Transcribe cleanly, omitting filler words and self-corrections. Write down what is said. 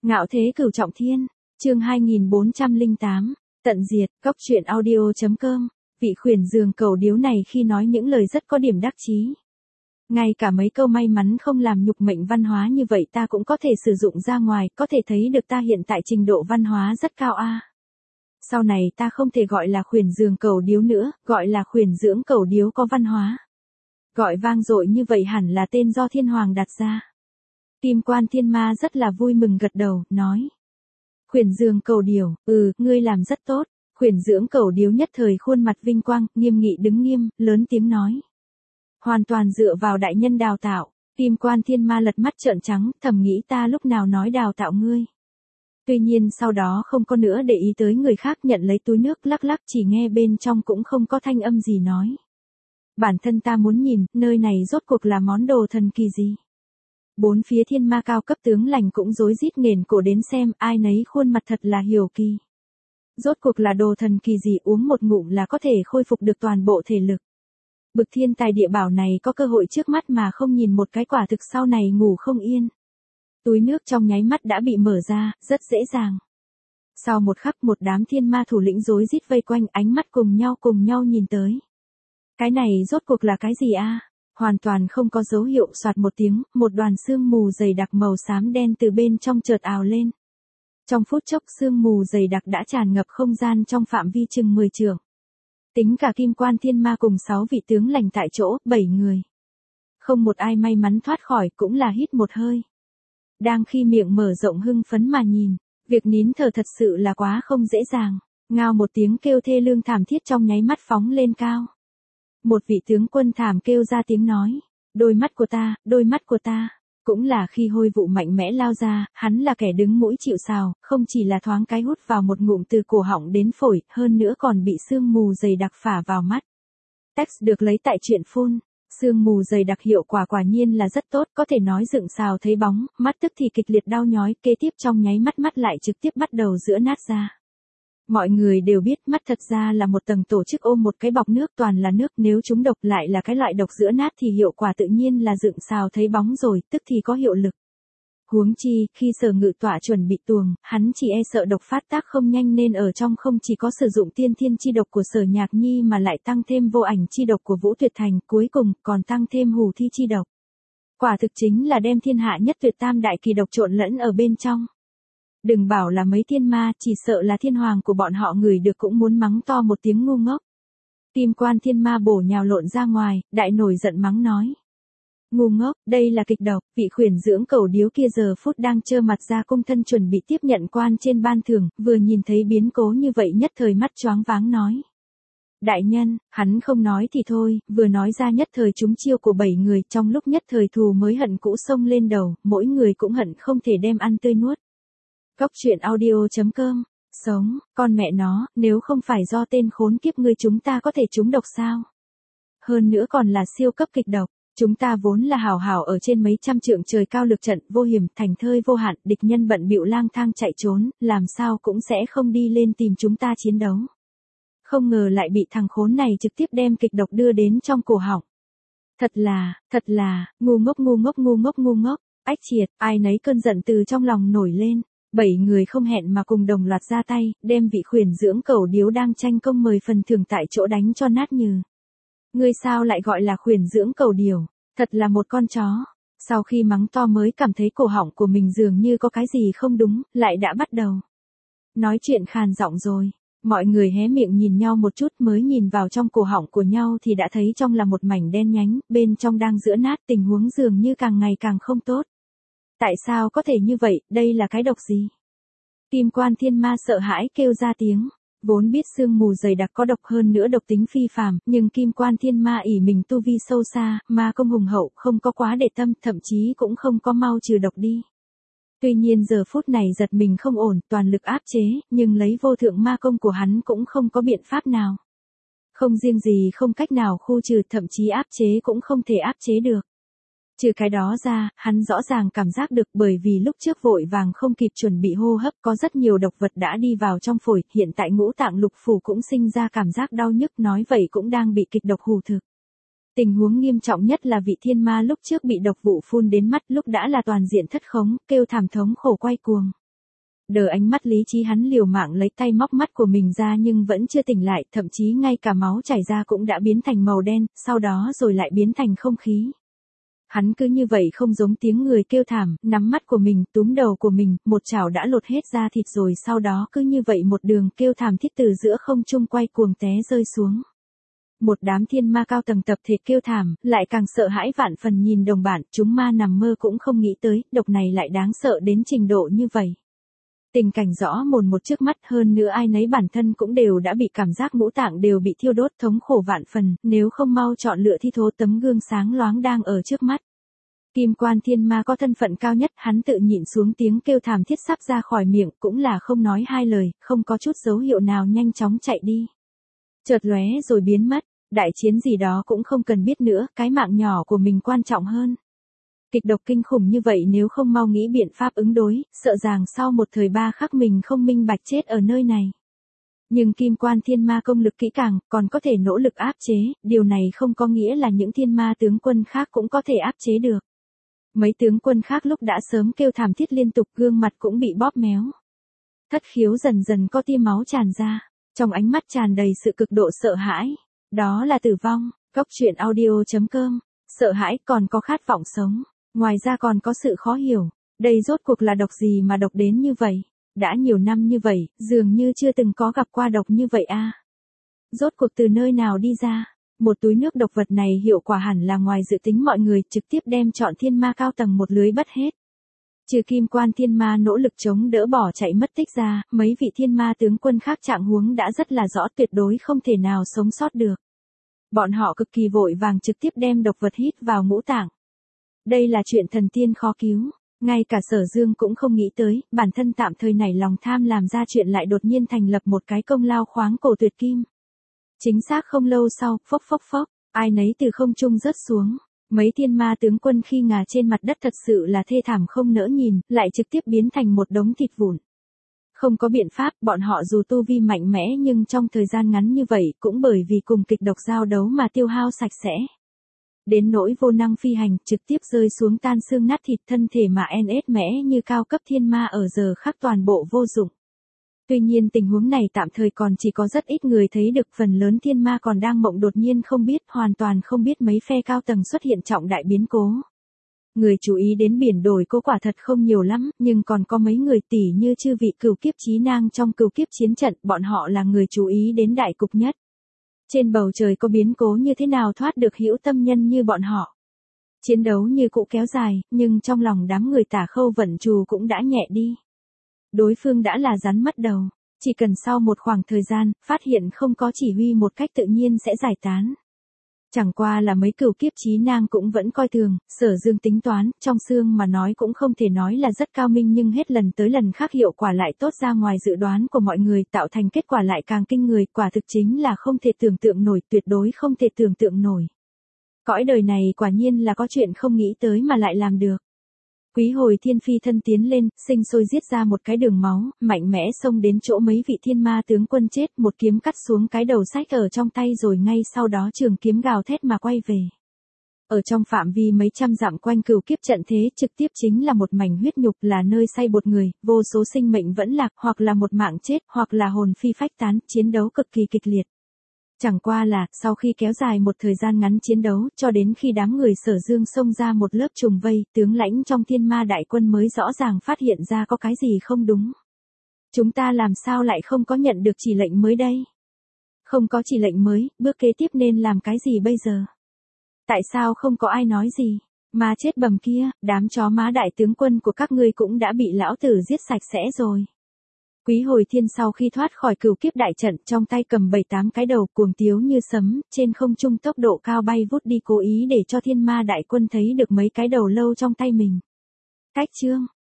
Ngạo thế cửu trọng thiên, chương 2408, tận diệt, cóc truyện audio.com, vị khuyển giường cầu điếu này khi nói những lời rất có điểm đắc chí. Ngay cả mấy câu may mắn không làm nhục mệnh văn hóa như vậy ta cũng có thể sử dụng ra ngoài, có thể thấy được ta hiện tại trình độ văn hóa rất cao a. Sau này ta không thể gọi là khuyển giường cầu điếu nữa, gọi là khuyển dưỡng cầu điếu có văn hóa. Gọi vang dội như vậy hẳn là tên do thiên hoàng đặt ra. Kim Quan Thiên Ma rất là vui mừng gật đầu, nói. Khuyển giường cầu điểu, ngươi làm rất tốt. Khuyển dưỡng cầu điếu nhất thời khuôn mặt vinh quang, nghiêm nghị đứng nghiêm, lớn tiếng nói. Hoàn toàn dựa vào đại nhân đào tạo. Kim Quan Thiên Ma lật mắt trợn trắng, thầm nghĩ ta lúc nào nói đào tạo ngươi. Tuy nhiên sau đó không có nữa để ý tới người khác, nhận lấy túi nước lắc lắc, chỉ nghe bên trong cũng không có thanh âm gì nói. Bản thân ta muốn nhìn, nơi này rốt cuộc là món đồ thần kỳ gì. Bốn phía thiên ma cao cấp tướng lành cũng rối rít nghển cổ đến xem, ai nấy khuôn mặt thật là hiểu kỳ. Rốt cuộc là đồ thần kỳ gì, uống một ngụm là có thể khôi phục được toàn bộ thể lực. Bực thiên tài địa bảo này có cơ hội trước mắt mà không nhìn một cái quả thực sau này ngủ không yên. Túi nước trong nháy mắt đã bị mở ra, rất dễ dàng. Sau một khắc một đám thiên ma thủ lĩnh rối rít vây quanh, ánh mắt cùng nhau nhìn tới. Cái này rốt cuộc là cái gì a? Hoàn toàn không có dấu hiệu, soạt một tiếng, một đoàn sương mù dày đặc màu xám đen từ bên trong chợt ào lên. Trong phút chốc sương mù dày đặc đã tràn ngập không gian trong phạm vi chừng 10 trượng. Tính cả Kim Quan Thiên Ma cùng 6 vị tướng lành tại chỗ, 7 người. Không một ai may mắn thoát khỏi, cũng là hít một hơi. Đang khi miệng mở rộng hưng phấn mà nhìn, việc nín thở thật sự là quá không dễ dàng. Ngao một tiếng kêu thê lương thảm thiết trong nháy mắt phóng lên cao. Một vị tướng quân thảm kêu ra tiếng nói, đôi mắt của ta, cũng là khi hôi vụ mạnh mẽ lao ra, hắn là kẻ đứng mũi chịu sào, không chỉ là thoáng cái hút vào một ngụm từ cổ họng đến phổi, hơn nữa còn bị sương mù dày đặc phả vào mắt. Text được lấy tại truyện phun, sương mù dày đặc hiệu quả quả nhiên là rất tốt, có thể nói dựng sào thấy bóng, mắt tức thì kịch liệt đau nhói, kế tiếp trong nháy mắt lại trực tiếp bắt đầu giữa nát ra. Mọi người đều biết mắt thật ra là một tầng tổ chức ôm một cái bọc nước, toàn là nước, nếu chúng độc lại là cái loại độc giữa nát thì hiệu quả tự nhiên là dựng sào thấy bóng rồi, tức thì có hiệu lực. Huống chi, khi Sở Ngự Tọa chuẩn bị tuồng, hắn chỉ e sợ độc phát tác không nhanh nên ở trong không chỉ có sử dụng tiên thiên chi độc của Sở Nhạc Nhi mà lại tăng thêm vô ảnh chi độc của Vũ Tuyệt Thành, cuối cùng còn tăng thêm hù thi chi độc. Quả thực chính là đem thiên hạ nhất tuyệt tam đại kỳ độc trộn lẫn ở bên trong. Đừng bảo là mấy thiên ma, chỉ sợ là thiên hoàng của bọn họ ngửi được cũng muốn mắng to một tiếng ngu ngốc. Kim Quan Thiên Ma bổ nhào lộn ra ngoài, đại nổi giận mắng nói. Ngu ngốc, đây là kịch độc, vị khuyển dưỡng cầu điếu kia giờ phút đang trơ mặt ra cung thân chuẩn bị tiếp nhận quan trên ban thưởng, vừa nhìn thấy biến cố như vậy nhất thời mắt choáng váng nói. Đại nhân, hắn không nói thì thôi, vừa nói ra nhất thời trúng chiêu của 7 người, trong lúc nhất thời thù mới hận cũ xông lên đầu, mỗi người cũng hận không thể đem ăn tươi nuốt. Cóc truyện audio.com, sống, con mẹ nó, nếu không phải do tên khốn kiếp ngươi chúng ta có thể trúng độc sao? Hơn nữa còn là siêu cấp kịch độc, chúng ta vốn là hảo hảo ở trên mấy trăm trượng trời cao lực trận, vô hiểm, thành thơi vô hạn, địch nhân bận bịu lang thang chạy trốn, làm sao cũng sẽ không đi lên tìm chúng ta chiến đấu. Không ngờ lại bị thằng khốn này trực tiếp đem kịch độc đưa đến trong cổ họng. Thật là, ngu ngốc, ách triệt, ai nấy cơn giận từ trong lòng nổi lên. 7 người không hẹn mà cùng đồng loạt ra tay, đem vị khuyển dưỡng cầu điếu đang tranh công 10 phần thưởng tại chỗ đánh cho nát nhừ. Ngươi sao lại gọi là khuyển dưỡng cầu điểu, thật là một con chó. Sau khi mắng to mới cảm thấy cổ họng của mình dường như có cái gì không đúng, lại đã bắt đầu nói chuyện khàn giọng rồi. Mọi người hé miệng nhìn nhau một chút, mới nhìn vào trong cổ họng của nhau thì đã thấy trong là một mảnh đen nhánh, bên trong đang giữa nát, tình huống dường như càng ngày càng không tốt. Tại sao có thể như vậy, đây là cái độc gì? Kim Quan Thiên Ma sợ hãi kêu ra tiếng, vốn biết sương mù dày đặc có độc, hơn nữa độc tính phi phàm, nhưng Kim Quan Thiên Ma ỷ mình tu vi sâu xa, ma công hùng hậu, không có quá để tâm, thậm chí cũng không có mau trừ độc đi. Tuy nhiên giờ phút này giật mình không ổn, toàn lực áp chế, nhưng lấy vô thượng ma công của hắn cũng không có biện pháp nào. Không riêng gì không cách nào khu trừ, thậm chí áp chế cũng không thể áp chế được. Trừ cái đó ra, hắn rõ ràng cảm giác được, bởi vì lúc trước vội vàng không kịp chuẩn bị hô hấp, có rất nhiều độc vật đã đi vào trong phổi, hiện tại ngũ tạng lục phủ cũng sinh ra cảm giác đau nhức, nói vậy cũng đang bị kịch độc hù thực. Tình huống nghiêm trọng nhất là vị thiên ma lúc trước bị độc vụ phun đến mắt, lúc đã là toàn diện thất khống, kêu thảm thống khổ quay cuồng. Đờ ánh mắt lý trí hắn liều mạng lấy tay móc mắt của mình ra nhưng vẫn chưa tỉnh lại, thậm chí ngay cả máu chảy ra cũng đã biến thành màu đen, sau đó rồi lại biến thành không khí. Hắn cứ như vậy không giống tiếng người kêu thảm, nắm mắt của mình, túm đầu của mình, một chảo đã lột hết da thịt rồi sau đó cứ như vậy một đường kêu thảm thiết từ giữa không trung quay cuồng té rơi xuống. Một đám thiên ma cao tầng tập thể kêu thảm, lại càng sợ hãi vạn phần nhìn đồng bạn, chúng ma nằm mơ cũng không nghĩ tới, độc này lại đáng sợ đến trình độ như vậy. Tình cảnh rõ mồn một trước mắt, hơn nữa ai nấy bản thân cũng đều đã bị cảm giác ngũ tạng đều bị thiêu đốt, thống khổ vạn phần, nếu không mau chọn lựa thi thố tấm gương sáng loáng đang ở trước mắt. Kim Quan Thiên Ma có thân phận cao nhất, hắn tự nhịn xuống tiếng kêu thảm thiết sắp ra khỏi miệng, cũng là không nói hai lời, không có chút dấu hiệu nào nhanh chóng chạy đi. Chợt lóe rồi biến mất, đại chiến gì đó cũng không cần biết nữa, cái mạng nhỏ của mình quan trọng hơn. Kịch độc kinh khủng như vậy nếu không mau nghĩ biện pháp ứng đối, sợ rằng sau một thời ba khắc mình không minh bạch chết ở nơi này. Nhưng Kim Quan Thiên Ma công lực kỹ càng, còn có thể nỗ lực áp chế, điều này không có nghĩa là những thiên ma tướng quân khác cũng có thể áp chế được. Mấy tướng quân khác lúc đã sớm kêu thảm thiết liên tục, gương mặt cũng bị bóp méo. Thất khiếu dần dần có tia máu tràn ra, trong ánh mắt tràn đầy sự cực độ sợ hãi. Đó là tử vong. Cốc truyện audio.com. Sợ hãi còn có khát vọng sống. Ngoài ra còn có sự khó hiểu. Đây rốt cuộc là độc gì mà độc đến như vậy? Đã nhiều năm như vậy, dường như chưa từng có gặp qua độc như vậy a. Rốt cuộc từ nơi nào đi ra? Một túi nước độc vật này hiệu quả hẳn là ngoài dự tính mọi người, trực tiếp đem chọn thiên ma cao tầng một lưới bắt hết. Trừ Kim Quan Thiên Ma nỗ lực chống đỡ bỏ chạy mất tích ra, mấy vị thiên ma tướng quân khác trạng huống đã rất là rõ, tuyệt đối không thể nào sống sót được. Bọn họ cực kỳ vội vàng trực tiếp đem độc vật hít vào ngũ tạng. Đây là chuyện thần tiên khó cứu. Ngay cả Sở Dương cũng không nghĩ tới, bản thân tạm thời nảy lòng tham làm ra chuyện lại đột nhiên thành lập một cái công lao khoáng cổ tuyệt kim. Chính xác không lâu sau, phốc phốc phốc, ai nấy từ không trung rớt xuống. Mấy thiên ma tướng quân khi ngả trên mặt đất thật sự là thê thảm không nỡ nhìn, lại trực tiếp biến thành một đống thịt vụn. Không có biện pháp, bọn họ dù tu vi mạnh mẽ nhưng trong thời gian ngắn như vậy cũng bởi vì cùng kịch độc giao đấu mà tiêu hao sạch sẽ. Đến nỗi vô năng phi hành, trực tiếp rơi xuống tan xương nát thịt, thân thể mà NS mẽ như cao cấp thiên ma ở giờ khắc toàn bộ vô dụng. Tuy nhiên tình huống này tạm thời còn chỉ có rất ít người thấy được, phần lớn thiên ma còn đang mộng đột nhiên không biết, hoàn toàn không biết mấy phe cao tầng xuất hiện trọng đại biến cố. Người chú ý đến biển đổi cố quả thật không nhiều lắm, nhưng còn có mấy người tỷ như chư vị cửu kiếp chí nang trong cửu kiếp chiến trận, bọn họ là người chú ý đến đại cục nhất. Trên bầu trời có biến cố như thế nào thoát được hữu tâm nhân như bọn họ. Chiến đấu như cũ kéo dài, nhưng trong lòng đám người Tả Khâu Vận Trù cũng đã nhẹ đi. Đối phương đã là rắn mất đầu, chỉ cần sau một khoảng thời gian, phát hiện không có chỉ huy một cách tự nhiên sẽ giải tán. Chẳng qua là mấy cửu kiếp chí nang cũng vẫn coi thường, Sở Dương tính toán, trong xương mà nói cũng không thể nói là rất cao minh nhưng hết lần tới lần khác hiệu quả lại tốt ra ngoài dự đoán của mọi người, tạo thành kết quả lại càng kinh người, quả thực chính là không thể tưởng tượng nổi, tuyệt đối không thể tưởng tượng nổi. Cõi đời này quả nhiên là có chuyện không nghĩ tới mà lại làm được. Quý Hồi Thiên phi thân tiến lên, sinh sôi giết ra một cái đường máu, mạnh mẽ xông đến chỗ mấy vị thiên ma tướng quân chết, một kiếm cắt xuống cái đầu sách ở trong tay rồi ngay sau đó trường kiếm gào thét mà quay về. Ở trong phạm vi mấy trăm dặm quanh cửu kiếp trận thế, trực tiếp chính là một mảnh huyết nhục, là nơi say bột người, vô số sinh mệnh vẫn lạc, hoặc là một mạng chết, hoặc là hồn phi phách tán, chiến đấu cực kỳ kịch liệt. Chẳng qua là, sau khi kéo dài một thời gian ngắn chiến đấu, cho đến khi đám người Sở Dương xông ra một lớp trùng vây, tướng lãnh trong thiên ma đại quân mới rõ ràng phát hiện ra có cái gì không đúng. Chúng ta làm sao lại không có nhận được chỉ lệnh mới đây? Không có chỉ lệnh mới, bước kế tiếp nên làm cái gì bây giờ? Tại sao không có ai nói gì? Mà chết bầm kia, đám chó má đại tướng quân của các ngươi cũng đã bị lão tử giết sạch sẽ rồi. Quý Hồi Thiên sau khi thoát khỏi cửu kiếp đại trận, trong tay cầm 7-8 cái đầu, cuồng tiếu như sấm, trên không trung tốc độ cao bay vút đi, cố ý để cho thiên ma đại quân thấy được mấy cái đầu lâu trong tay mình. Cách chương